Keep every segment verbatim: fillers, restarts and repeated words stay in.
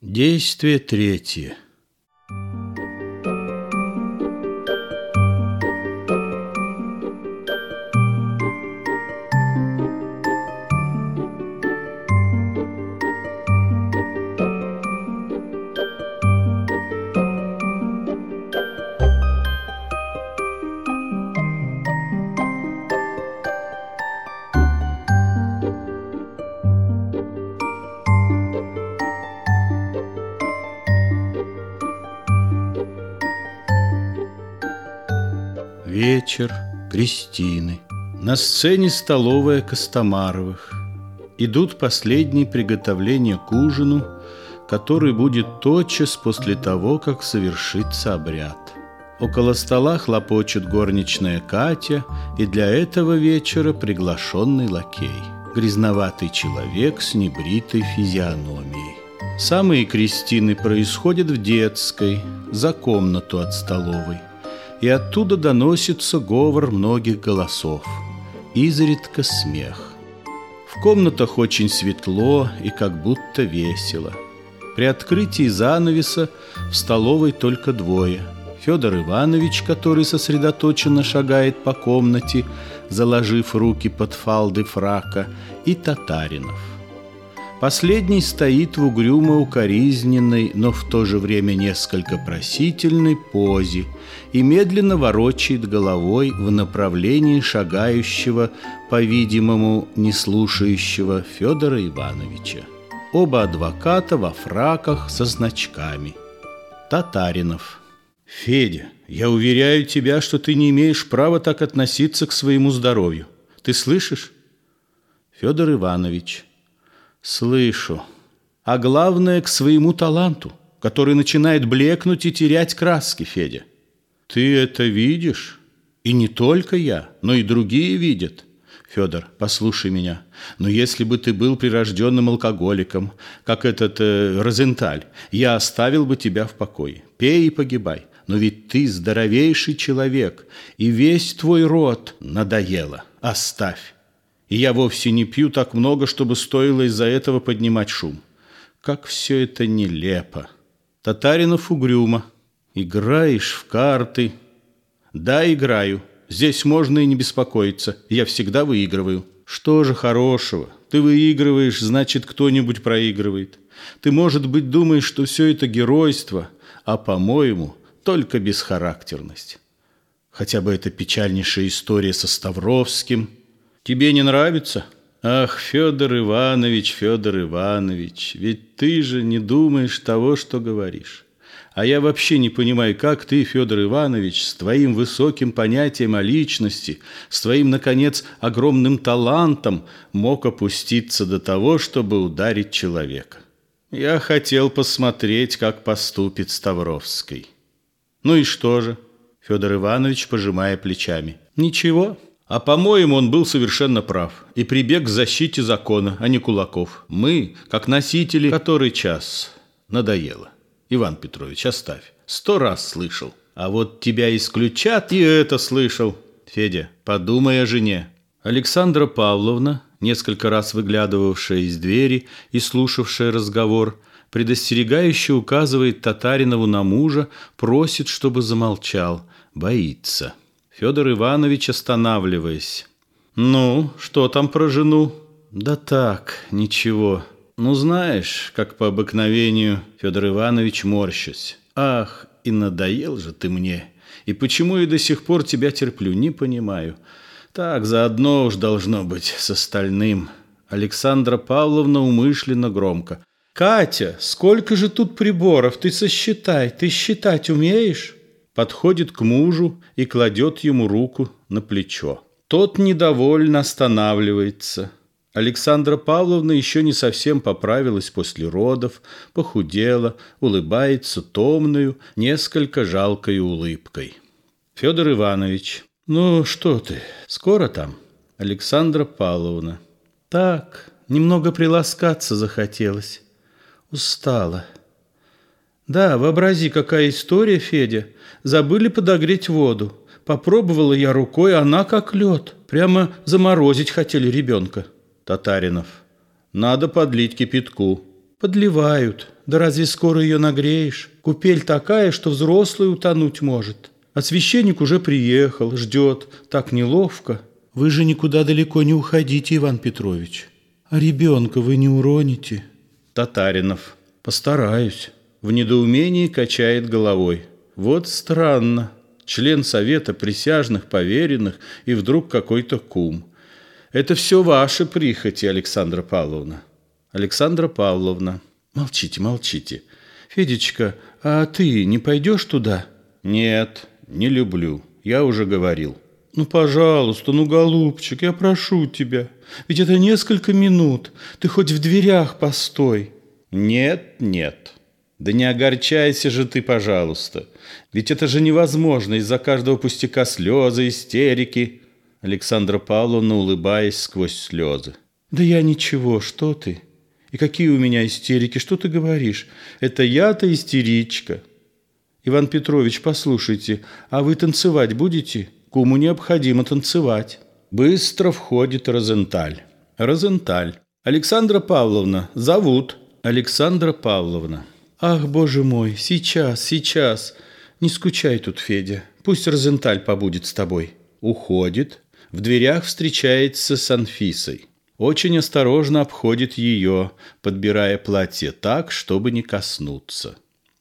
Действие третье. Вечер, крестины. На сцене столовая Костомаровых. Идут последние приготовления к ужину, который будет тотчас после того, как совершится обряд. Около стола хлопочет горничная Катя, и для этого вечера приглашенный лакей, грязноватый человек с небритой физиономией. Самые крестины происходят в детской, за комнату от столовой, и оттуда доносится говор многих голосов, изредка смех. В комнатах очень светло и как будто весело. При открытии занавеса в столовой только двое: Федор Иванович, который сосредоточенно шагает по комнате, заложив руки под фалды фрака, и Татаринов. Последний стоит в угрюмо-укоризненной, но в то же время несколько просительной позе и медленно ворочает головой в направлении шагающего, по-видимому, не слушающего Федора Ивановича. Оба адвоката во фраках со значками. Татаринов. Федя, я уверяю тебя, что ты не имеешь права так относиться к своему здоровью. Ты слышишь? Федор Иванович. Слышу. А главное, к своему таланту, который начинает блекнуть и терять краски, Федя. Ты это видишь? И не только я, но и другие видят. Федор, послушай меня. Но если бы ты был прирожденным алкоголиком, как этот э, Розенталь, я оставил бы тебя в покое. Пей и погибай. Но ведь ты здоровейший человек, и весь твой род надоело. Оставь. И я вовсе не пью так много, чтобы стоило из-за этого поднимать шум. Как все это нелепо. Татаринов угрюмо. Играешь в карты? Да, играю. Здесь можно и не беспокоиться. Я всегда выигрываю. Что же хорошего? Ты выигрываешь, значит, кто-нибудь проигрывает. Ты, может быть, думаешь, что все это геройство, а, по-моему, только бесхарактерность. Хотя бы эта печальнейшая история со Ставровским. Тебе не нравится? Ах, Федор Иванович, Федор Иванович, ведь ты же не думаешь того, что говоришь. А я вообще не понимаю, как ты, Федор Иванович, с твоим высоким понятием о личности, с твоим, наконец, огромным талантом мог опуститься до того, чтобы ударить человека. Я хотел посмотреть, как поступит Ставровский. Ну и что же? Федор Иванович, пожимая плечами. Ничего. А, по-моему, он был совершенно прав и прибег к защите закона, а не кулаков. Мы, как носители, который час, надоело. Иван Петрович, оставь. Сто раз слышал. А вот тебя исключат, и это слышал. Федя, подумай о жене. Александра Павловна, несколько раз выглядывавшая из двери и слушавшая разговор, предостерегающе указывает Татаринову на мужа, просит, чтобы замолчал, боится. Федор Иванович, останавливаясь. Ну, что там про жену? Да так, ничего. Ну, знаешь, как по обыкновению, Федор Иванович, морщась. Ах, и надоел же ты мне. И почему я до сих пор тебя терплю, не понимаю. Так, заодно уж должно быть с остальным. Александра Павловна умышленно громко. Катя, сколько же тут приборов, ты сосчитай, ты считать умеешь? Подходит к мужу и кладет ему руку на плечо. Тот недовольно останавливается. Александра Павловна еще не совсем поправилась после родов, похудела, улыбается томною, несколько жалкой улыбкой. Федор Иванович. Ну, что ты, скоро там? Александра Павловна. Так, немного приласкаться захотелось. Устала. Да, вообрази, какая история, Федя. Забыли подогреть воду. Попробовала я рукой, она как лед. Прямо заморозить хотели ребенка. Татаринов. Надо подлить кипятку. Подливают. Да разве скоро ее нагреешь? Купель такая, что взрослый утонуть может. А священник уже приехал, ждет. Так неловко. Вы же никуда далеко не уходите, Иван Петрович. А ребенка вы не уроните? Татаринов. Постараюсь. В недоумении качает головой. Вот странно. Член совета присяжных поверенных и вдруг какой-то кум. Это все ваши прихоти, Александра Павловна. Александра Павловна. Молчите, молчите. Федечка, а ты не пойдешь туда? Нет, не люблю. Я уже говорил. Ну, пожалуйста, ну, голубчик, я прошу тебя. Ведь это несколько минут. Ты хоть в дверях постой. Нет, нет. Да не огорчайся же ты, пожалуйста. Ведь это же невозможно из-за каждого пустяка слезы, истерики. Александра Павловна, улыбаясь сквозь слезы. Да я ничего, что ты? И какие у меня истерики, что ты говоришь? Это я-то истеричка. Иван Петрович, послушайте, а вы танцевать будете? Куму необходимо танцевать. Быстро входит Розенталь. Розенталь. Александра Павловна, зовут. Александра Павловна. Ах, боже мой, сейчас, сейчас. Не скучай тут, Федя. Пусть Розенталь побудет с тобой. Уходит. В дверях встречается с Анфисой. Очень осторожно обходит ее, подбирая платье так, чтобы не коснуться.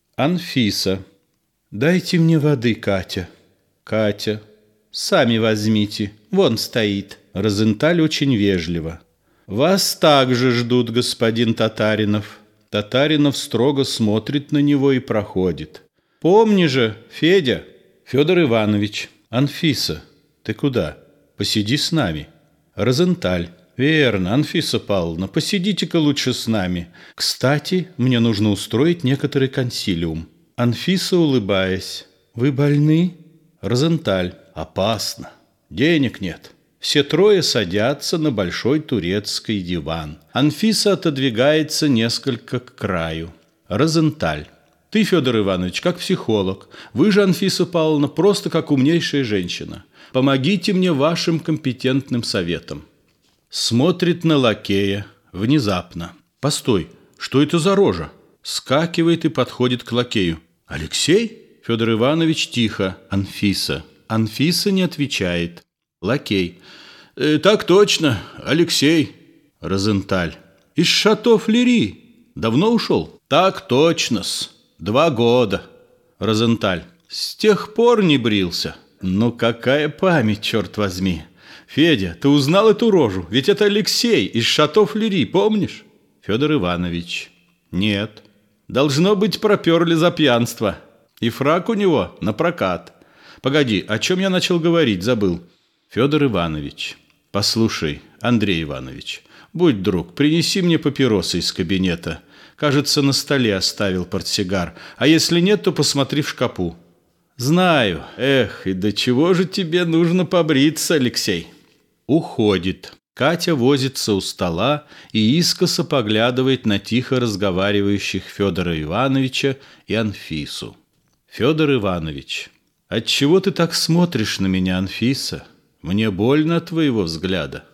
Анфиса. Дайте мне воды, Катя. Катя. Сами возьмите. Вон стоит. Розенталь очень вежливо. Вас также ждут, господин Татаринов. Татаринов строго смотрит на него и проходит. Помни же, Федя. Федор Иванович. Анфиса, ты куда? Посиди с нами. Розенталь. Верно, Анфиса Павловна, посидите-ка лучше с нами. Кстати, мне нужно устроить некоторый консилиум. Анфиса, улыбаясь. Вы больны? Розенталь. Опасно. Денег нет. Все трое садятся на большой турецкий диван. Анфиса отодвигается несколько к краю. Розенталь. Ты, Федор Иванович, как психолог. Вы же, Анфиса Павловна, просто как умнейшая женщина. Помогите мне вашим компетентным советом. Смотрит на лакея. Внезапно. Постой, что это за рожа? Скакивает и подходит к лакею. Алексей? Федор Иванович тихо. Анфиса. Анфиса не отвечает. Лакей. «Э, так точно, Алексей. Розенталь. Из шато Флери. Давно ушел? Так точно-с. Два года. Розенталь. С тех пор не брился. Ну какая память, черт возьми. Федя, ты узнал эту рожу? Ведь это Алексей из шато Флери, помнишь? Федор Иванович. Нет. Должно быть, проперли за пьянство. И фрак у него на прокат. Погоди, о чем я начал говорить, забыл. Федор Иванович. Послушай, Андрей Иванович, будь друг, принеси мне папиросы из кабинета. Кажется, на столе оставил портсигар. А если нет, то посмотри в шкапу. Знаю. Эх, и до чего же тебе нужно побриться, Алексей? Уходит. Катя возится у стола и искоса поглядывает на тихо разговаривающих Федора Ивановича и Анфису. Федор Иванович. Отчего ты так смотришь на меня, Анфиса? Мне больно от твоего взгляда.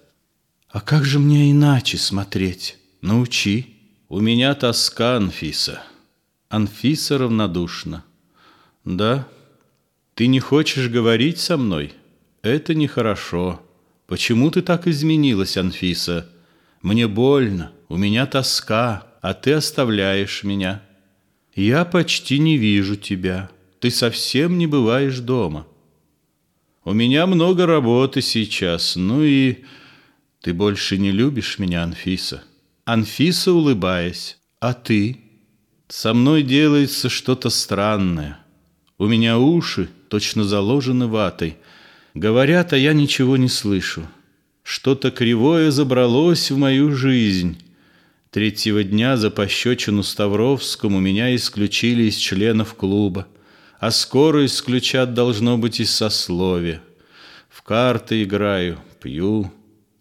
А как же мне иначе смотреть? Научи. У меня тоска, Анфиса. Анфиса равнодушна. Да? Ты не хочешь говорить со мной? Это нехорошо. Почему ты так изменилась, Анфиса? Мне больно, у меня тоска, а ты оставляешь меня. Я почти не вижу тебя. Ты совсем не бываешь дома. У меня много работы сейчас, ну и... Ты больше не любишь меня, Анфиса? Анфиса, улыбаясь. А ты? Со мной делается что-то странное. У меня уши точно заложены ватой. Говорят, а я ничего не слышу. Что-то кривое забралось в мою жизнь. Третьего дня за пощечину Ставровскому меня исключили из членов клуба. А скоро исключат, должно быть, из сословия. В карты играю, пью.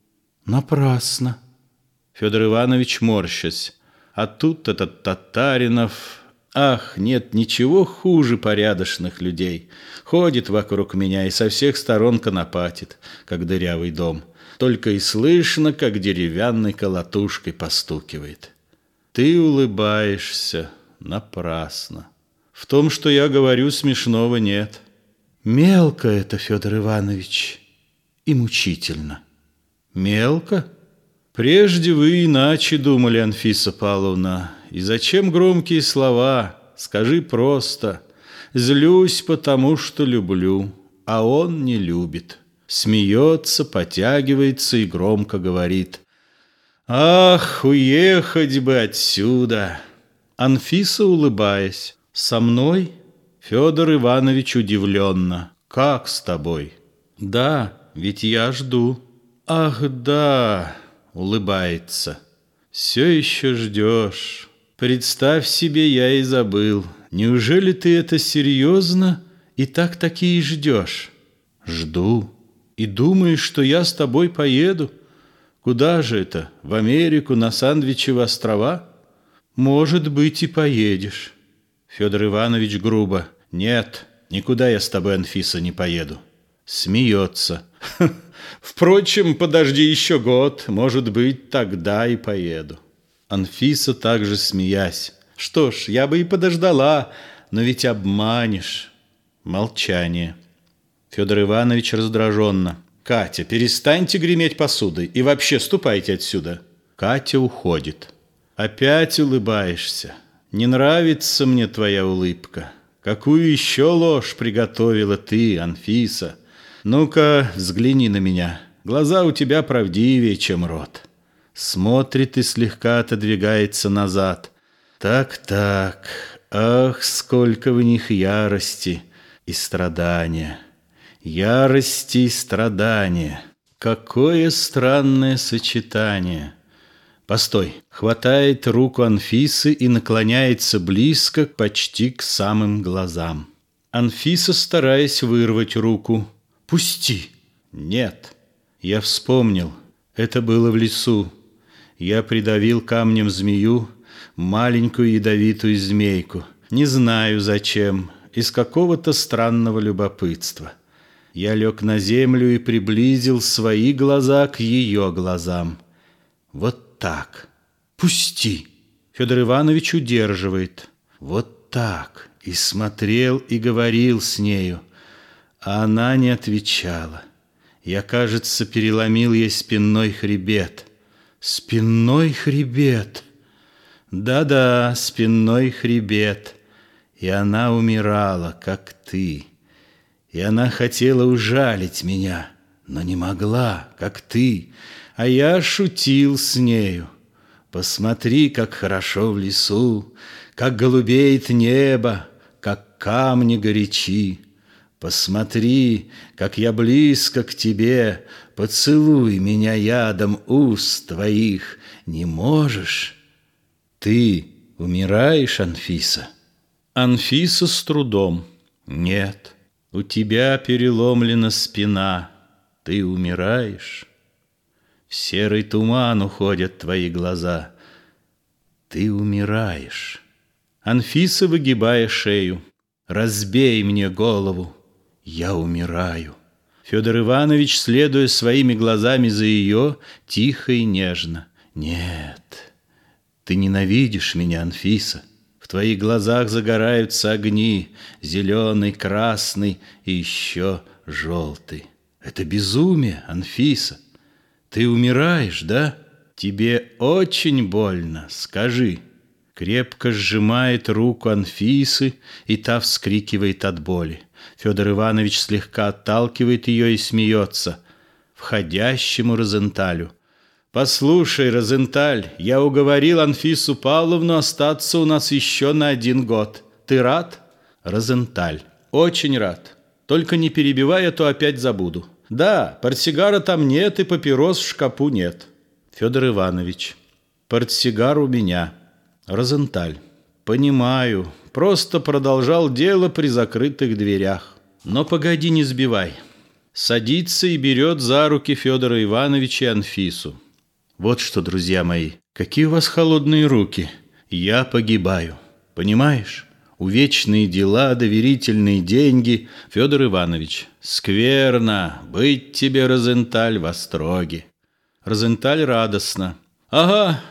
Напрасно. Федор Иванович, морщась. А тут этот Татаринов... Ах, нет ничего хуже порядочных людей. Ходит вокруг меня и со всех сторон конопатит, как дырявый дом. Только и слышно, как деревянной колотушкой постукивает. Ты улыбаешься напрасно. В том, что я говорю, смешного нет. Мелко это, Федор Иванович, и мучительно. Мелко? Прежде вы иначе думали, Анфиса Павловна. И зачем громкие слова? Скажи просто: злюсь, потому что люблю, а он не любит. Смеется, потягивается и громко говорит: ах, уехать бы отсюда! Анфиса, улыбаясь: со мной? Федор Иванович удивленно: как с тобой? Да, ведь я жду. Ах, да, улыбается. Все еще ждешь. Представь себе, я и забыл. Неужели ты это серьезно и так-таки и ждешь? Жду. И думаешь, что я с тобой поеду? Куда же это? В Америку, на Сандвичевы острова? Может быть, и поедешь. Федор Иванович грубо: нет, никуда я с тобой, Анфиса, не поеду. Смеется. Впрочем, подожди еще год, может быть, тогда и поеду. Анфиса также смеясь: что ж, я бы и подождала, но ведь обманешь. Молчание. Федор Иванович раздраженно: Катя, перестаньте греметь посудой и вообще ступайте отсюда. Катя уходит. Опять улыбаешься. Не нравится мне твоя улыбка. Какую еще ложь приготовила ты, Анфиса? Ну-ка, взгляни на меня. Глаза у тебя правдивее, чем рот. Смотрит и слегка отодвигается назад. Так-так, ах, сколько в них ярости и страдания. Ярости и страдания. Какое странное сочетание. Постой. Хватает руку Анфисы и наклоняется близко, почти к самым глазам. Анфиса, стараясь вырвать руку: пусти. Нет. Я вспомнил. Это было в лесу. Я придавил камнем змею, маленькую ядовитую змейку. Не знаю зачем, из какого-то странного любопытства. Я лег на землю и приблизил свои глаза к ее глазам. Вот так. Пусти. Федор Иванович удерживает. Вот так. И смотрел, и говорил с нею. А она не отвечала. Я, кажется, переломил ей спинной хребет. Спинной хребет. Да-да, спинной хребет. И она умирала, как ты. И она хотела ужалить меня, но не могла, как ты. А я шутил с нею. Посмотри, как хорошо в лесу, как голубеет небо, как камни горячи. Посмотри, как я близко к тебе, поцелуй меня ядом уст твоих. Не можешь? Ты умираешь, Анфиса? Анфиса с трудом. Нет. У тебя переломлена спина, ты умираешь. В серый туман уходят твои глаза, ты умираешь. Анфиса, выгибая шею: разбей мне голову, я умираю. Федор Иванович, следуя своими глазами за ее, тихо и нежно: нет, ты ненавидишь меня, Анфиса. В твоих глазах загораются огни, зеленый, красный и еще желтый. Это безумие, Анфиса. Ты умираешь, да? Тебе очень больно, скажи. Крепко сжимает руку Анфисы, и та вскрикивает от боли. Федор Иванович слегка отталкивает ее и смеется входящему Розенталю: послушай, Розенталь, я уговорил Анфису Павловну остаться у нас еще на один год. Ты рад? Розенталь: очень рад. Только не перебивай, а то опять забуду. Да, портсигара там нет и папирос в шкапу нет. Федор Иванович: портсигар у меня. Розенталь: понимаю, просто продолжал дело при закрытых дверях. Но погоди, не сбивай. Садится и берет за руки Федора Ивановича и Анфису. Вот что, друзья мои, какие у вас холодные руки. Я погибаю, понимаешь? Увечные дела, доверительные деньги. Федор Иванович: скверно, быть тебе, Розенталь, в остроге. Розенталь радостно: ага,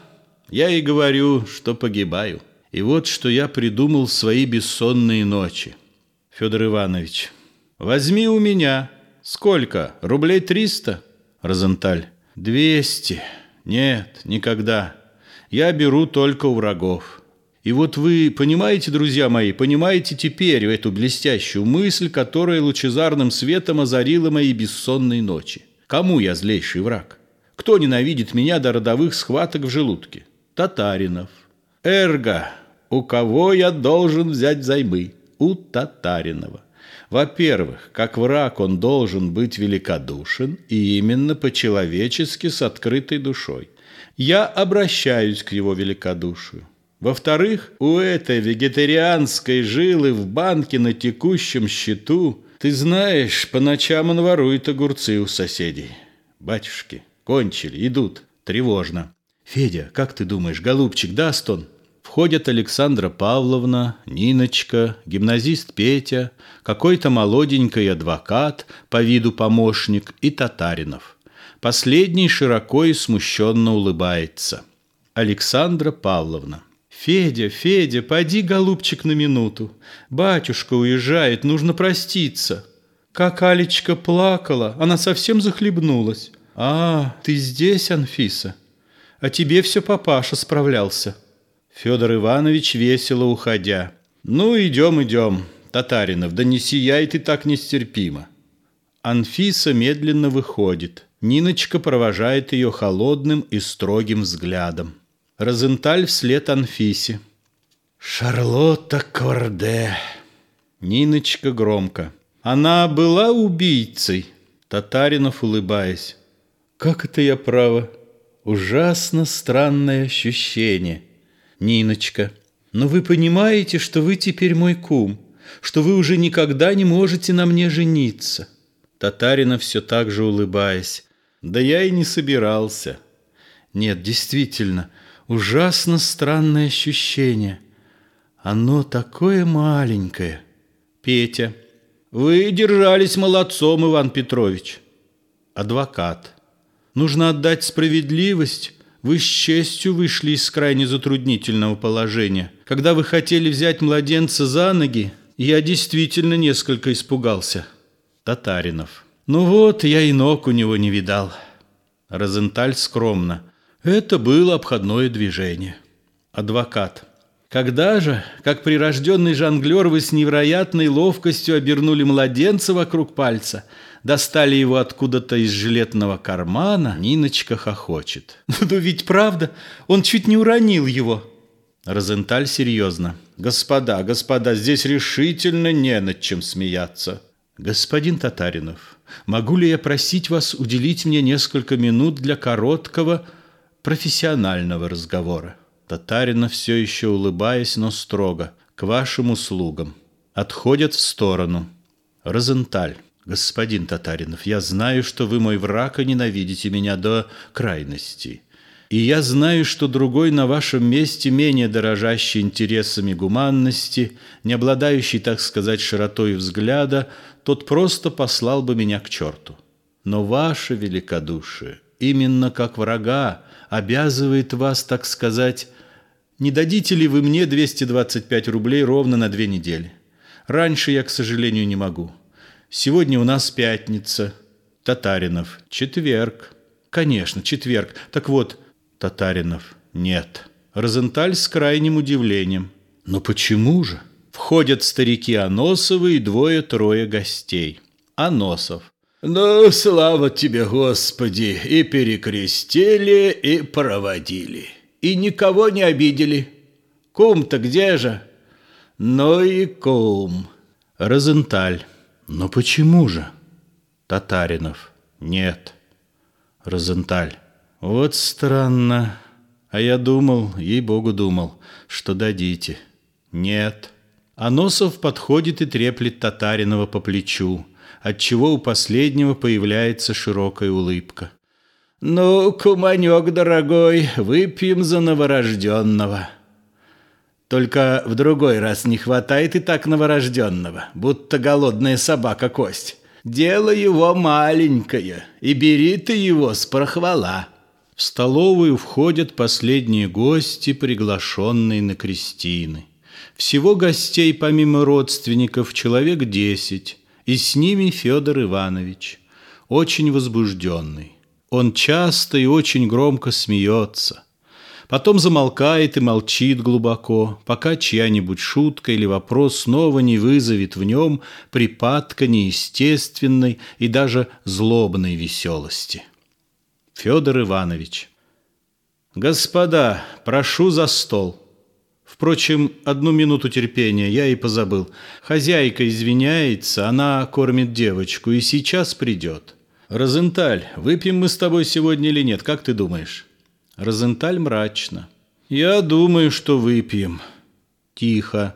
Я и говорю, что погибаю. И вот что я придумал в свои бессонные ночи. Федор Иванович, возьми у меня. Сколько? Рублей триста? Розенталь. Двести. Нет, никогда. Я беру только у врагов. И вот вы понимаете, друзья мои, понимаете теперь эту блестящую мысль, которая лучезарным светом озарила мои бессонные ночи. Кому я злейший враг? Кто ненавидит меня до родовых схваток в желудке? Татаринов. Эрго. У кого я должен взять взаймы? У Татаринова. Во-первых, как враг он должен быть великодушен и именно по-человечески с открытой душой. Я обращаюсь к его великодушию. Во-вторых, у этой вегетарианской жилы в банке на текущем счету, ты знаешь, по ночам он ворует огурцы у соседей. Батюшки, кончили, идут. Тревожно. Федя, как ты думаешь, голубчик, даст он? Входят Александра Павловна, Ниночка, гимназист Петя, какой-то молоденький адвокат, по виду помощник, и Татаринов. Последний широко и смущенно улыбается. Александра Павловна. Федя, Федя, поди, голубчик, на минуту. Батюшка уезжает, нужно проститься. Как Алечка плакала, она совсем захлебнулась. А, ты здесь, Анфиса? А тебе все папаша справлялся. Федор Иванович, весело уходя. Ну, идем, идем, Татаринов, да не сияй ты так нестерпимо. Анфиса медленно выходит. Ниночка провожает ее холодным и строгим взглядом. Розенталь вслед Анфисе. Шарлотта Корде. Ниночка громко. Она была убийцей? Татаринов, улыбаясь. Как это я права? Ужасно странное ощущение. Ниночка. Но вы понимаете, что вы теперь мой кум, что вы уже никогда не можете на мне жениться. Татаринов, все так же улыбаясь. Да я и не собирался. Нет, действительно, ужасно странное ощущение. Оно такое маленькое. Петя. Вы держались молодцом, Иван Петрович. Адвокат. Нужно отдать справедливость. Вы с честью вышли из крайне затруднительного положения. Когда вы хотели взять младенца за ноги, я действительно несколько испугался. Татаринов. Ну вот, я и ног у него не видал. Розенталь скромно. Это было обходное движение. Адвокат. Когда же, как прирожденный жонглер, вы с невероятной ловкостью обернули младенца вокруг пальца, достали его откуда-то из жилетного кармана, Ниночка хохочет. Ну ведь правда, он чуть не уронил его. Розенталь серьезно. Господа, господа, здесь решительно не над чем смеяться. Господин Татаринов, могу ли я просить вас уделить мне несколько минут для короткого профессионального разговора? Татаринов, все еще улыбаясь, но строго. К вашим услугам. Отходят в сторону. Розенталь. Господин Татаринов, я знаю, что вы мой враг и ненавидите меня до крайности. И я знаю, что другой на вашем месте, менее дорожащий интересами гуманности, не обладающий, так сказать, широтой взгляда, тот просто послал бы меня к черту. Но ваше великодушие, именно как врага, обязывает вас, так сказать, не дадите ли вы мне двести двадцать пять рублей ровно на две недели? Раньше я, к сожалению, не могу. Сегодня у нас пятница. Татаринов. Четверг. Конечно, четверг. Так вот, Татаринов. Нет. Розенталь с крайним удивлением. Но почему же? Входят старики Аносовы и двое-трое гостей. Аносов. Ну, слава тебе, Господи, и перекрестили, и проводили. И никого не обидели. Кум-то где же? Ну и кум. Розенталь. Но почему же? Татаринов. Нет. Розенталь. Вот странно. А я думал, ей-богу думал, что дадите. Нет. Аносов подходит и треплет Татаринова по плечу, отчего у последнего появляется широкая улыбка. «Ну, куманек дорогой, выпьем за новорожденного. Только в другой раз не хватает и так новорожденного, будто голодная собака кость. Дело его маленькое, и бери ты его с прохвала». В столовую входят последние гости, приглашенные на крестины. Всего гостей, помимо родственников, человек десять, и с ними Федор Иванович, очень возбужденный. Он часто и очень громко смеется. Потом замолкает и молчит глубоко, пока чья-нибудь шутка или вопрос снова не вызовет в нем припадка неестественной и даже злобной веселости. Федор Иванович. Господа, прошу за стол. Впрочем, одну минуту терпения, я и позабыл. Хозяйка извиняется, она кормит девочку и сейчас придет. Розенталь, выпьем мы с тобой сегодня или нет, как ты думаешь? Розенталь мрачно. Я думаю, что выпьем. Тихо.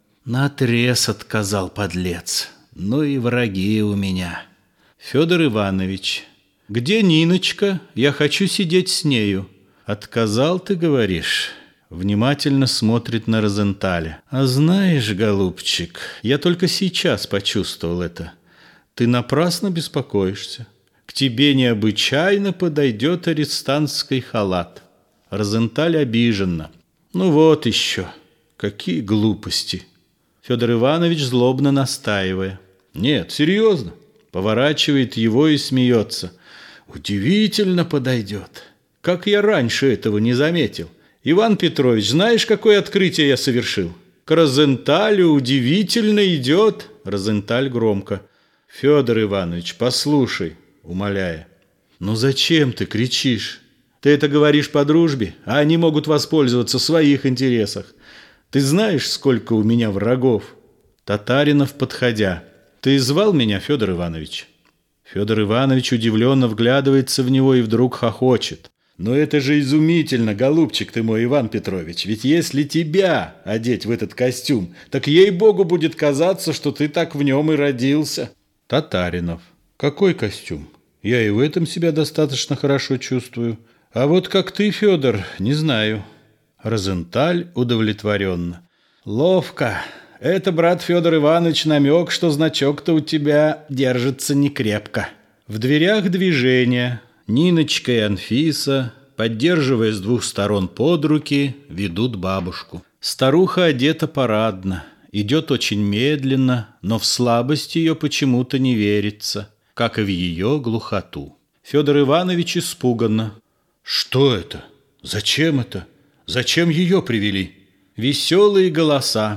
Наотрез отказал подлец. Ну и враги у меня. Федор Иванович. Где Ниночка? Я хочу сидеть с нею. Отказал, ты говоришь? Внимательно смотрит на Розенталя. А знаешь, голубчик, я только сейчас почувствовал это. Ты напрасно беспокоишься. К тебе необычайно подойдет арестантский халат. Розенталь обиженно. Ну вот еще. Какие глупости. Федор Иванович злобно настаивая. Нет, серьезно. Поворачивает его и смеется. Удивительно подойдет. Как я раньше этого не заметил. Иван Петрович, знаешь, какое открытие я совершил? К Розенталю удивительно идет. Розенталь громко. Федор Иванович, послушай, умоляя. Ну зачем ты кричишь? Ты это говоришь по дружбе, а они могут воспользоваться в своих интересах. Ты знаешь, сколько у меня врагов? Татаринов, подходя. Ты звал меня, Федор Иванович? Федор Иванович удивленно вглядывается в него и вдруг хохочет. Но это же изумительно, голубчик ты мой, Иван Петрович. Ведь если тебя одеть в этот костюм, так ей-богу будет казаться, что ты так в нем и родился. Татаринов. Какой костюм? Я и в этом себя достаточно хорошо чувствую. А вот как ты, Федор, не знаю. Розенталь удовлетворенно. Ловко. Это, брат Федор Иванович, намек, что значок-то у тебя держится некрепко. В дверях движение. Ниночка и Анфиса, поддерживая с двух сторон под руки, ведут бабушку. Старуха одета парадно, идет очень медленно, но в слабость ее почему-то не верится, как и в ее глухоту. Федор Иванович испуганно. Что это? Зачем это? Зачем ее привели? Веселые голоса.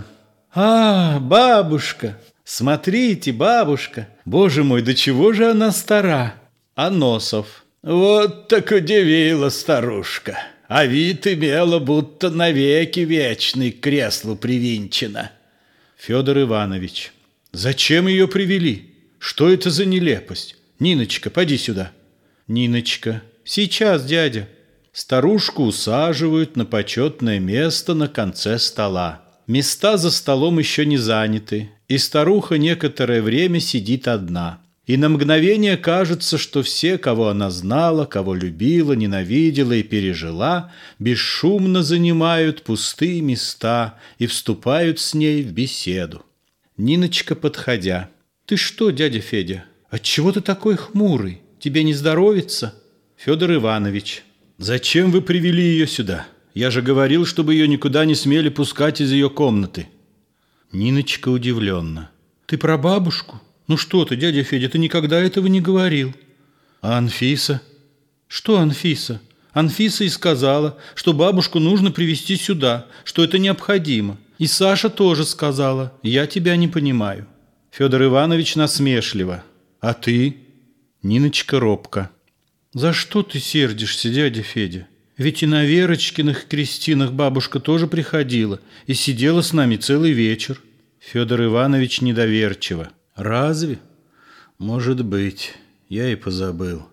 А, бабушка! Смотрите, бабушка! Боже мой, до чего же она стара? Аносов. Вот так удивила старушка. А вид имела, будто навеки вечный к креслу привинчена. Федор Иванович. Зачем ее привели? Что это за нелепость? Ниночка, поди сюда. Ниночка. Сейчас, дядя. Старушку усаживают на почетное место на конце стола. Места за столом еще не заняты, и старуха некоторое время сидит одна. И на мгновение кажется, что все, кого она знала, кого любила, ненавидела и пережила, бесшумно занимают пустые места и вступают с ней в беседу. Ниночка, подходя. «Ты что, дядя Федя, отчего ты такой хмурый? Тебе не здоровится?» Федор Иванович. «Зачем вы привели ее сюда? Я же говорил, чтобы ее никуда не смели пускать из ее комнаты». Ниночка удивленно. «Ты про бабушку? Ну что ты, дядя Федя, ты никогда этого не говорил». «А Анфиса?» «Что Анфиса? Анфиса и сказала, что бабушку нужно привезти сюда, что это необходимо. И Саша тоже сказала. Я тебя не понимаю». Федор Иванович насмешливо. «А ты?» Ниночка робко. «За что ты сердишься, дядя Федя? Ведь и на Верочкиных крестинах бабушка тоже приходила и сидела с нами целый вечер». Федор Иванович недоверчиво. «Разве? Может быть, я и позабыл.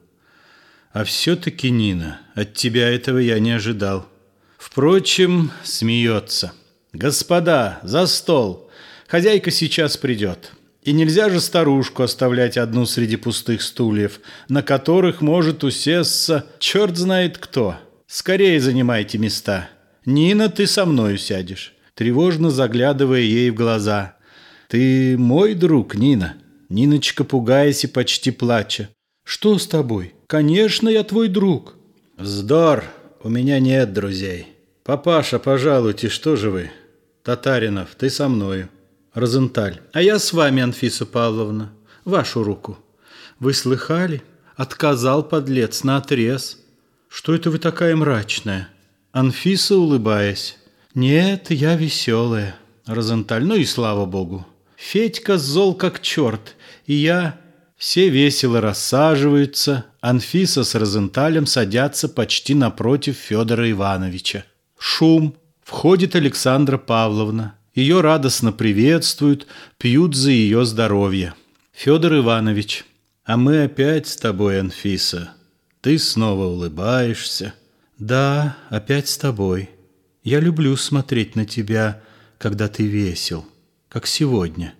А все-таки, Нина, от тебя этого я не ожидал». Впрочем, смеется. «Господа, за стол! Хозяйка сейчас придет. И нельзя же старушку оставлять одну среди пустых стульев, на которых может усесться черт знает кто. Скорее занимайте места. Нина, ты со мною сядешь», тревожно заглядывая ей в глаза. «Ты мой друг, Нина?» Ниночка, пугаясь и почти плача. «Что с тобой? Конечно, я твой друг». Вздор, у меня нет друзей. Папаша, пожалуйте, что же вы? Татаринов, ты со мною. Розенталь, а я с вами, Анфиса Павловна. Вашу руку. Вы слыхали? Отказал подлец наотрез. Что это вы такая мрачная? Анфиса, улыбаясь. Нет, я веселая. Розенталь, ну и слава богу. Федька зол как черт, и я... Все весело рассаживаются. Анфиса с Розенталем садятся почти напротив Федора Ивановича. Шум. Входит Александра Павловна. Ее радостно приветствуют, пьют за ее здоровье. Федор Иванович. А мы опять с тобой, Анфиса. Ты снова улыбаешься. Да, опять с тобой. Я люблю смотреть на тебя, когда ты весел, как сегодня.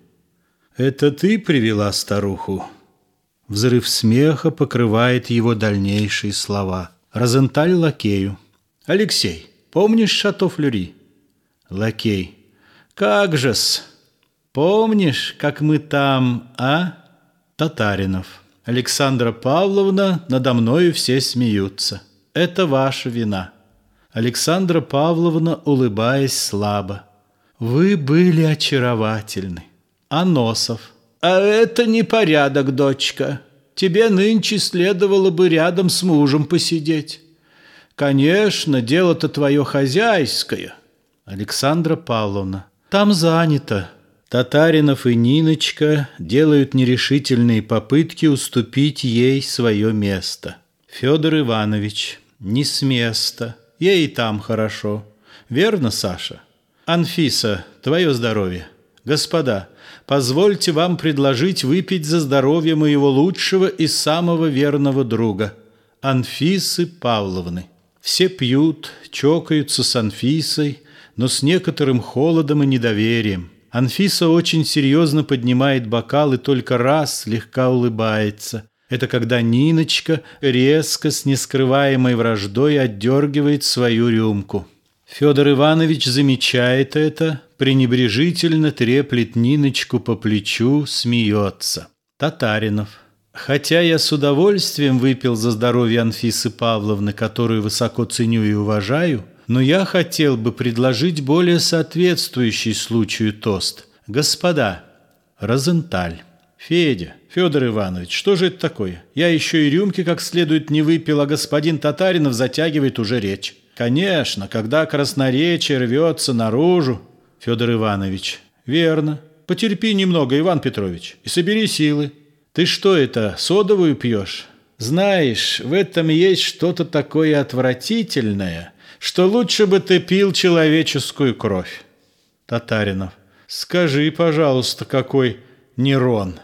Это ты привела старуху? Взрыв смеха покрывает его дальнейшие слова. Розенталь лакею. Алексей, помнишь Шато Флюри? Лакей. Как же-с? Помнишь, как мы там, а? Татаринов. Александра Павловна, надо мною все смеются. Это ваша вина. Александра Павловна, улыбаясь слабо. Вы были очаровательны. Аносов. А это не порядок, дочка. Тебе нынче следовало бы рядом с мужем посидеть. Конечно, дело-то твое хозяйское. Александра Павловна. Там занято. Татаринов и Ниночка делают нерешительные попытки уступить ей свое место. Федор Иванович. Не с места. Ей и там хорошо. Верно, Саша? Анфиса, твое здоровье. Господа, позвольте вам предложить выпить за здоровье моего лучшего и самого верного друга, Анфисы Павловны. Все пьют, чокаются с Анфисой, но с некоторым холодом и недоверием. Анфиса очень серьезно поднимает бокал и только раз слегка улыбается. Это когда Ниночка резко, с нескрываемой враждой отдергивает свою рюмку. Федор Иванович замечает это, пренебрежительно треплет Ниночку по плечу, смеется. Татаринов. Хотя я с удовольствием выпил за здоровье Анфисы Павловны, которую высоко ценю и уважаю, но я хотел бы предложить более соответствующий случаю тост. Господа, Розенталь. Федя, Федор Иванович, что же это такое? Я еще и рюмки как следует не выпил, а господин Татаринов затягивает уже речь. Конечно, когда красноречие рвется наружу. Федор Иванович. Верно. Потерпи немного, Иван Петрович, и собери силы. Ты что это, содовую пьешь? Знаешь, в этом есть что-то такое отвратительное, что лучше бы ты пил человеческую кровь. Татаринов. Скажи, пожалуйста, какой Нерон.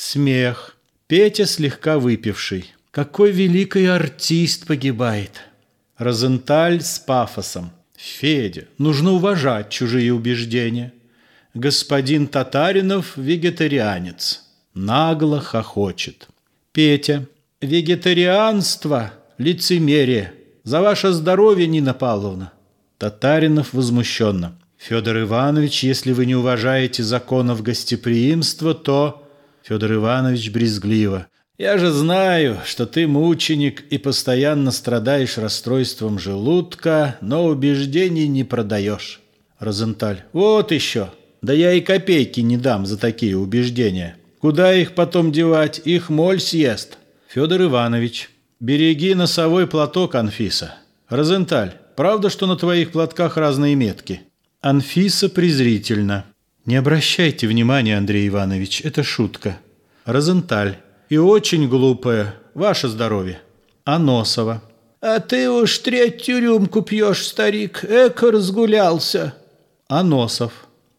Смех. Петя, слегка выпивший. Какой великий артист погибает. Розенталь с пафосом. Федя, нужно уважать чужие убеждения. Господин Татаринов вегетарианец. Нагло хохочет. Петя. Вегетарианство, лицемерие. За ваше здоровье, Нина Павловна. Татаринов возмущенно. Федор Иванович, если вы не уважаете законов гостеприимства, то... Федор Иванович брезгливо. Я же знаю, что ты мученик и постоянно страдаешь расстройством желудка, но убеждений не продаешь. Розенталь. Вот еще. Да я и копейки не дам за такие убеждения. Куда их потом девать? Их моль съест. Федор Иванович. Береги носовой платок, Анфиса. Розенталь. Правда, что на твоих платках разные метки? Анфиса презрительно. Не обращайте внимания, Андрей Иванович, это шутка. Розенталь. И очень глупая. Ваше здоровье. Аносова. А ты уж третью рюмку пьешь, старик. Эко разгулялся. Аносов.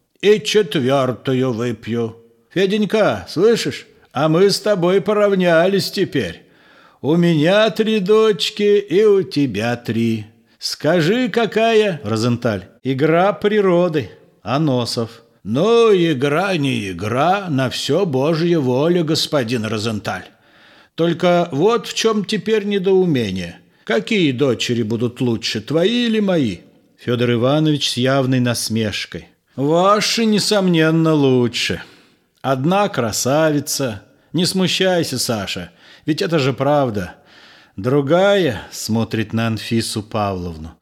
И четвертую выпью. Феденька, слышишь? А мы с тобой поравнялись теперь. У меня три дочки и у тебя три. Скажи, какая? Розенталь. Игра природы. Аносов. Ну, игра не игра, на все Божья воля, господин Розенталь. Только вот в чем теперь недоумение. Какие дочери будут лучше, твои или мои? Федор Иванович с явной насмешкой. Ваши, несомненно, лучше. Одна красавица. Не смущайся, Саша, ведь это же правда. Другая смотрит на Анфису Павловну.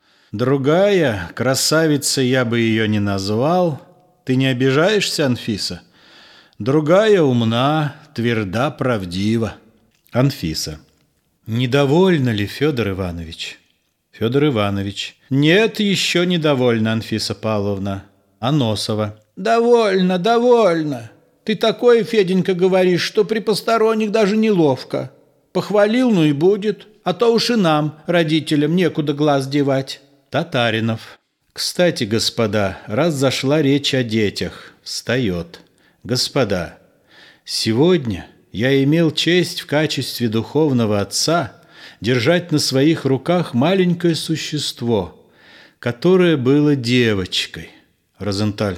Другая, красавица я бы ее не назвал. Ты не обижаешься, Анфиса? Другая умна, тверда, правдива. Анфиса. Недовольна ли, Федор Иванович? Федор Иванович. Нет, еще недовольна, Анфиса Павловна. Аносова. Довольно, довольно. Ты такое, Феденька, говоришь, что при посторонних даже неловко. Похвалил, ну и будет, а то уж и нам, родителям, некуда глаз девать. Татаринов. Кстати, господа, раз зашла речь о детях, встает. Господа, сегодня я имел честь в качестве духовного отца держать на своих руках маленькое существо, которое было девочкой. Розенталь.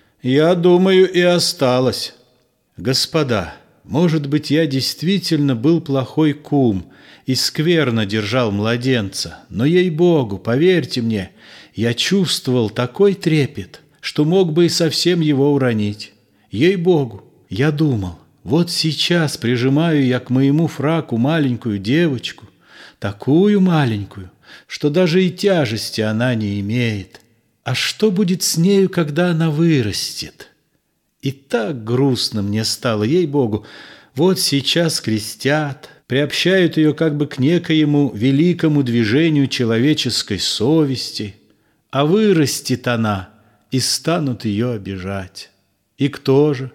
Я думаю, и осталось. Господа, может быть, я действительно был плохой кум и скверно держал младенца, но, ей-богу, поверьте мне, я чувствовал такой трепет, что мог бы и совсем его уронить. Ей-богу, я думал, вот сейчас прижимаю я к моему фраку маленькую девочку, такую маленькую, что даже и тяжести она не имеет. А что будет с нею, когда она вырастет? И так грустно мне стало, ей-богу. Вот сейчас крестят, приобщают ее как бы к некоему великому движению человеческой совести, а вырастет она, и станут ее обижать. И кто же?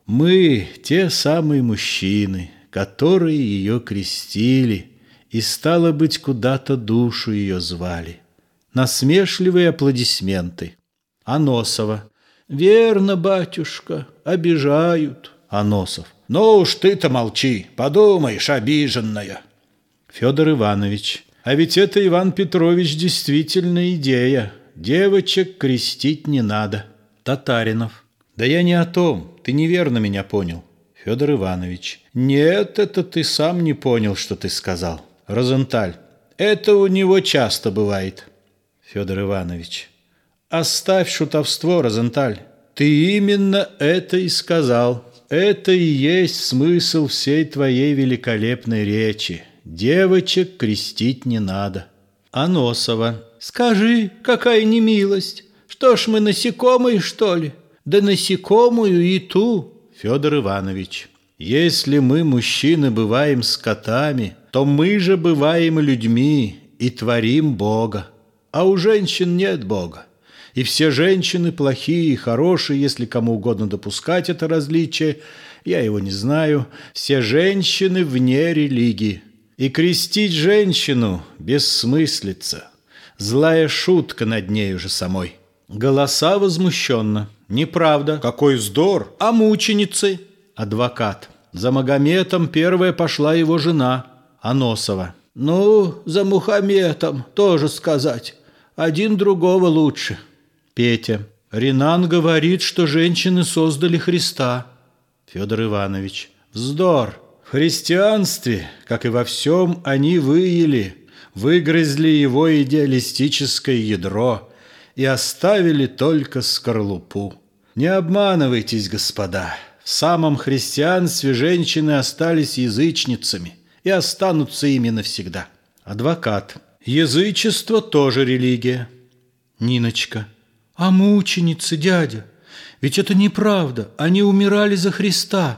Мы, те самые мужчины, которые ее крестили, и, стало быть, куда-то душу ее звали. Насмешливые аплодисменты. Аносова. Верно, батюшка, обижают. Аносов. Ну уж ты-то молчи, подумаешь, обиженная. Федор Иванович. А ведь это, Иван Петрович, действительно идея. Девочек крестить не надо. Татаринов. Да я не о том, ты неверно меня понял. Федор Иванович. Нет, это ты сам не понял, что ты сказал. Розенталь. Это у него часто бывает. Федор Иванович. Оставь шутовство, Розенталь. Ты именно это и сказал. Это и есть смысл всей твоей великолепной речи. Девочек крестить не надо. Аносова. Скажи, какая немилость. Что ж мы, насекомые, что ли? Да насекомую и ту. Федор Иванович. Если мы, мужчины, бываем скотами, то мы же бываем людьми и творим Бога. А у женщин нет Бога. И все женщины плохие и хорошие, если кому угодно допускать это различие, я его не знаю. Все женщины вне религии. И крестить женщину бессмыслица. Злая шутка над нею же самой. Голоса возмущенно. Неправда. Какой вздор. А мученицы? Адвокат. За Магометом первая пошла его жена. Аносова. Ну, за Мухаметом тоже сказать. Один другого лучше. Петя. Ренан говорит, что женщины создали Христа. Федор Иванович. Вздор. В христианстве, как и во всем, они выели, выгрызли его идеалистическое ядро и оставили только скорлупу. Не обманывайтесь, господа. В самом христианстве женщины остались язычницами и останутся ими навсегда. Адвокат. Язычество тоже религия. Ниночка. А мученицы, дядя? Ведь это неправда. Они умирали за Христа.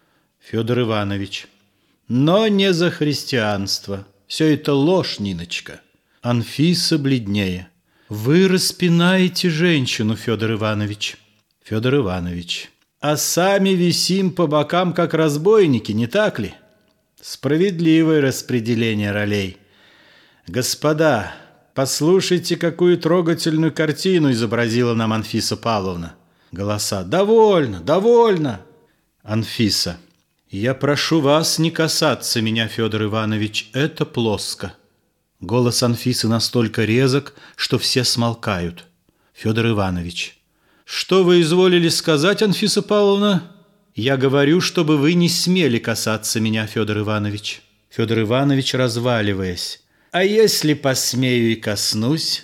Федор Иванович. Но не за христианство. Все это ложь, Ниночка. Анфиса бледнее. Вы распинаете женщину, Федор Иванович. Федор Иванович. А сами висим по бокам, как разбойники, не так ли? Справедливое распределение ролей. Господа, послушайте, какую трогательную картину изобразила нам Анфиса Павловна. Голоса. Довольно, довольно. Анфиса. Я прошу вас не касаться меня, Федор Иванович, это плоско. Голос Анфисы настолько резок, что все смолкают. Федор Иванович. Что вы изволили сказать, Анфиса Павловна? Я говорю, чтобы вы не смели касаться меня, Федор Иванович. Федор Иванович, разваливаясь. А если посмею и коснусь,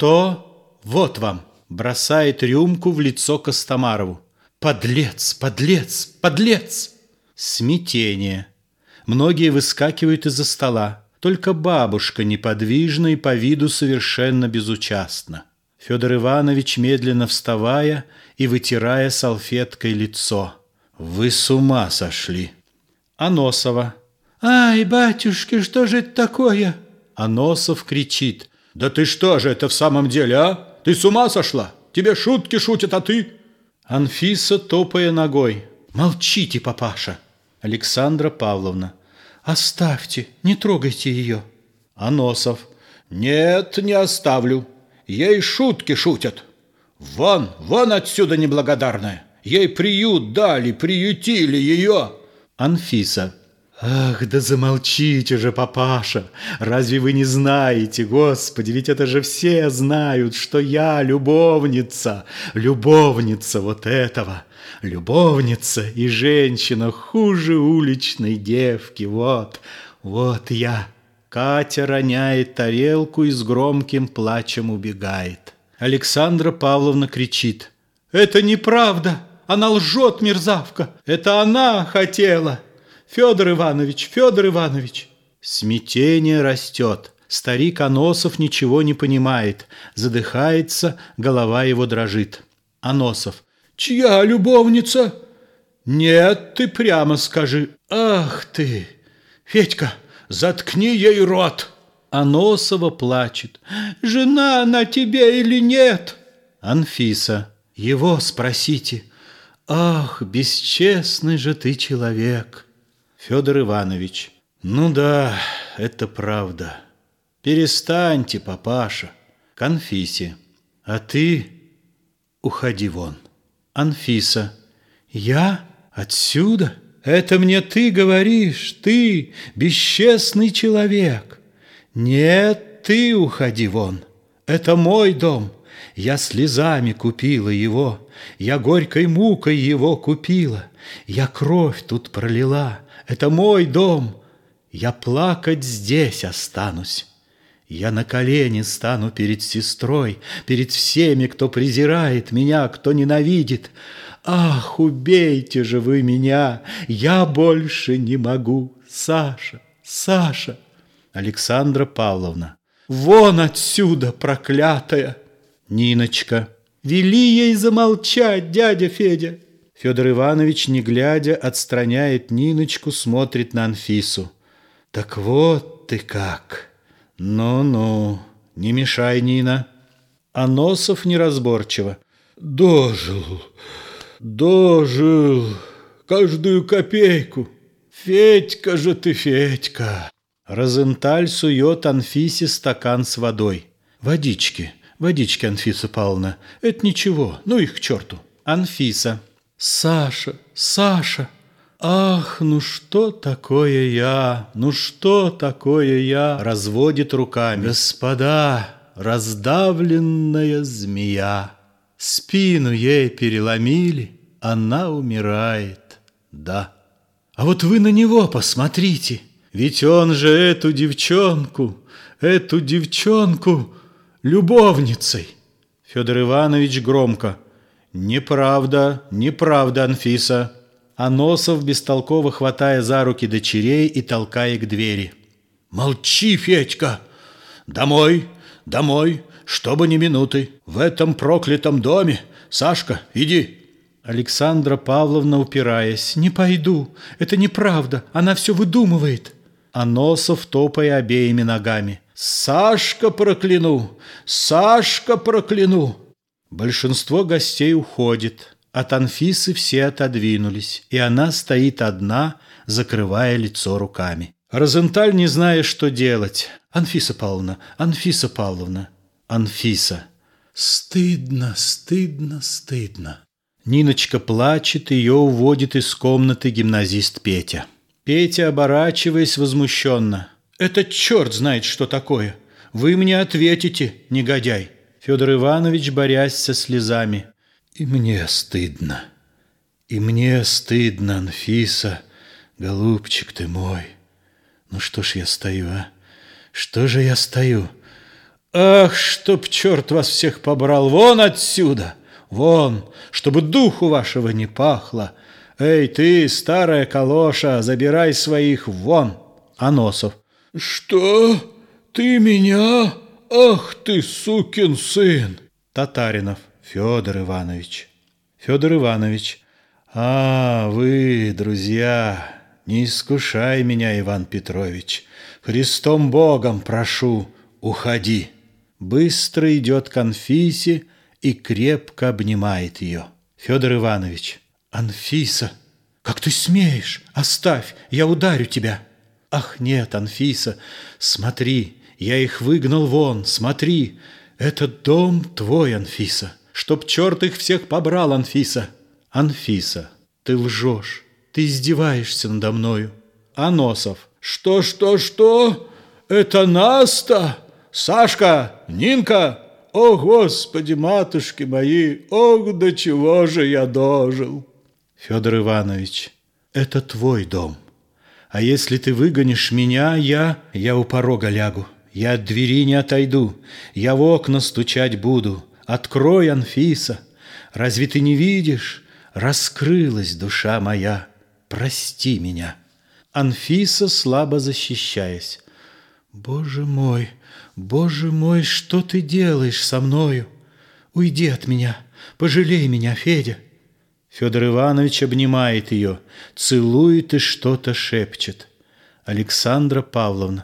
то вот вам. Бросает рюмку в лицо Костомарову. Подлец, подлец, подлец! Смятение. Многие выскакивают из-за стола. Только бабушка неподвижна и по виду совершенно безучастна. Федор Иванович, медленно вставая и вытирая салфеткой лицо. Вы с ума сошли. Аносова. Ай, батюшки, что же это такое? Аносов кричит. Да ты что же это в самом деле, а? Ты с ума сошла? Тебе шутки шутят, а ты? Анфиса, топая ногой. Молчите, папаша. Александра Павловна. Оставьте, не трогайте ее. Аносов. Нет, не оставлю. Ей шутки шутят. Вон, вон отсюда, неблагодарная. Ей приют дали, приютили ее. Анфиса. Ах, да замолчите же, папаша. Разве вы не знаете, Господи, ведь это же все знают, что я любовница, любовница вот этого. Любовница и женщина хуже уличной девки. Вот, вот я. Катя роняет тарелку и с громким плачем убегает. Александра Павловна кричит. Это неправда. Она лжет, мерзавка. Это она хотела. Федор Иванович, Федор Иванович. Смятение растет. Старик Аносов ничего не понимает. Задыхается, голова его дрожит. Аносов. Чья любовница? Нет, ты прямо скажи. Ах ты, Федька, заткни ей рот. Аносова плачет. Жена она тебе или нет? Анфиса. Его спросите. Ах, бесчестный же ты человек. Федор Иванович. Ну да, это правда. Перестаньте, папаша. К Анфисе. А ты уходи вон. Анфиса. Я? Отсюда? Это мне ты говоришь, ты, бесчестный человек. Нет, ты уходи вон. Это мой дом. Я слезами купила его. Я горькой мукой его купила. Я кровь тут пролила. Это мой дом. Я плакать здесь останусь. Я на колени стану перед сестрой, перед всеми, кто презирает меня, кто ненавидит. Ах, убейте же вы меня, я больше не могу. Саша, Саша. Александра Павловна. Вон отсюда, проклятая. Ниночка. Вели ей замолчать, дядя Федя. Федор Иванович, не глядя, отстраняет Ниночку, смотрит на Анфису. Так вот ты как. Ну-ну, не мешай, Нина. Аносов неразборчиво. Дожил, дожил, каждую копейку. Федька же ты, Федька. Розенталь сует Анфисе стакан с водой. Водички, водички, Анфиса Павловна. Это ничего, ну их к черту. Анфиса. Саша, Саша. Ах, ну что такое я, ну что такое я, разводит руками. Господа, раздавленная змея. Спину ей переломили, она умирает, да. А вот вы на него посмотрите, ведь он же эту девчонку, эту девчонку любовницей. Федор Иванович громко. Неправда, неправда, Анфиса. Аносов, бестолково хватая за руки дочерей и толкая к двери. Молчи, Федька. Домой, домой, чтобы ни минуты. В этом проклятом доме. Сашка, иди. Александра Павловна, упираясь. Не пойду, это неправда, она все выдумывает. Аносов, топая обеими ногами. Сашка, прокляну, Сашка, прокляну. Большинство гостей уходит. От Анфисы все отодвинулись, и она стоит одна, закрывая лицо руками. Розенталь, не зная, что делать. Анфиса Павловна, Анфиса Павловна. Анфиса. Стыдно, стыдно, стыдно. Ниночка плачет, ее уводит из комнаты гимназист Петя. Петя, оборачиваясь, возмущенно. Это черт знает, что такое. Вы мне ответите, негодяй. Федор Иванович, борясь со слезами. И мне стыдно, и мне стыдно, Анфиса, голубчик ты мой. Ну что ж я стою, а? Что же я стою? Ах, чтоб черт вас всех побрал, вон отсюда, вон, чтобы духу вашего не пахло. Эй, ты, старая калоша, забирай своих вон. Аносов. Что? Ты меня? Ах ты, сукин сын! Татаринов: Федор Иванович. Федор Иванович: а, вы, друзья, не искушай меня, Иван Петрович. Христом Богом прошу, уходи. Быстро идет к Анфисе и крепко обнимает ее. Федор Иванович: Анфиса, как ты смеешь? Оставь, я ударю тебя. Ах, нет, Анфиса, смотри, я их выгнал вон, смотри, этот дом твой, Анфиса, чтоб черт их всех побрал, Анфиса. Анфиса: ты лжешь, ты издеваешься надо мною. Аносов: Что, что, что? Это нас-то? Сашка, Нинка? О, Господи, матушки мои, ох, до чего же я дожил. Федор Иванович: это твой дом. А если ты выгонишь меня, я... Я у порога лягу, я от двери не отойду, я в окна стучать буду. Открой, Анфиса, разве ты не видишь? Раскрылась душа моя, прости меня. Анфиса, слабо защищаясь: Боже мой, Боже мой, что ты делаешь со мною? Уйди от меня, пожалей меня, Федя. Федор Иванович обнимает ее, целует и что-то шепчет. Александра Павловна: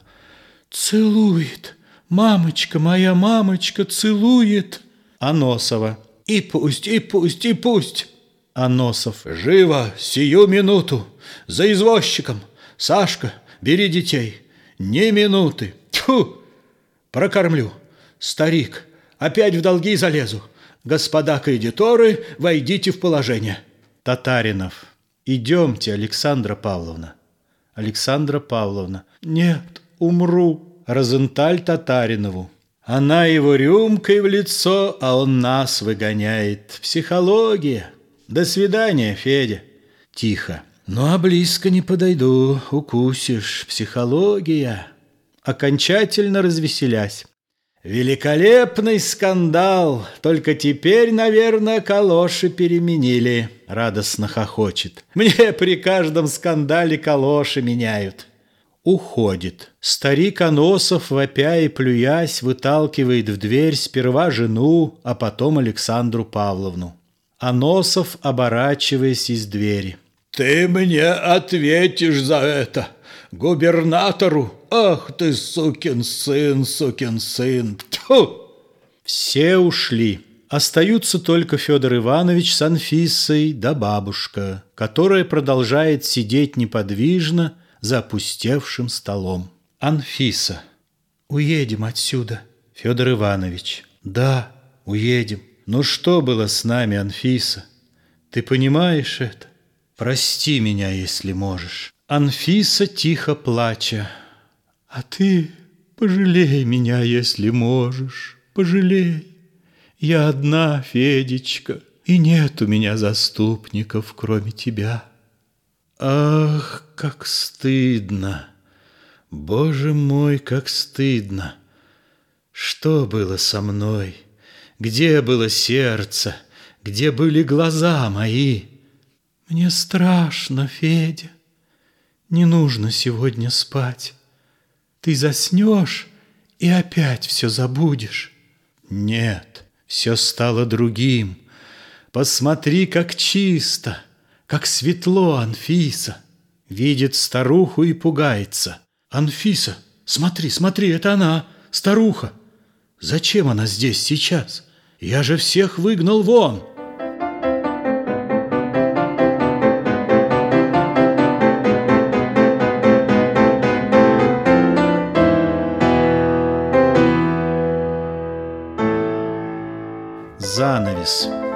целует, мамочка моя, мамочка, целует. Аносова: и пусть, и пусть, и пусть. Аносов: живо, сию минуту, за извозчиком. Сашка, бери детей, ни минуты. Тьфу! Прокормлю. Старик, опять в долги залезу. Господа кредиторы, войдите в положение. Татаринов: идемте, Александра Павловна. Александра Павловна: нет, умру. Розенталь Татаринову: она его рюмкой в лицо, а он нас выгоняет. Психология. До свидания, Федя. Тихо: ну а близко не подойду, укусишь. Психология. Окончательно развеселясь: великолепный скандал, только теперь, наверное, калоши переменили. Радостно хохочет: мне при каждом скандале калоши меняют. Уходит. Старик Аносов, вопя и плюясь, выталкивает в дверь сперва жену, а потом Александру Павловну. Аносов, оборачиваясь из двери: ты мне ответишь за это, губернатору. Ах ты, сукин сын, сукин сын. Тьфу! Все ушли. Остаются только Федор Иванович с Анфисой да бабушка, которая продолжает сидеть неподвижно за опустевшим столом. Анфиса: уедем отсюда. Федор Иванович: да, уедем. Ну что было с нами, Анфиса? Ты понимаешь это? Прости меня, если можешь. Анфиса, тихо плача: а ты пожалей меня, если можешь, пожалей. Я одна, Федечка, и нет у меня заступников, кроме тебя. Ах, как стыдно! Боже мой, как стыдно! Что было со мной? Где было сердце? Где были глаза мои? Мне страшно, Федя. Не нужно сегодня спать. Ты заснешь и опять все забудешь. Нет, все стало другим. Посмотри, как чисто, как светло, Анфиса. Видит старуху и пугается. Анфиса, смотри, смотри, это она, старуха. Зачем она здесь сейчас? Я же всех выгнал вон. Занавес.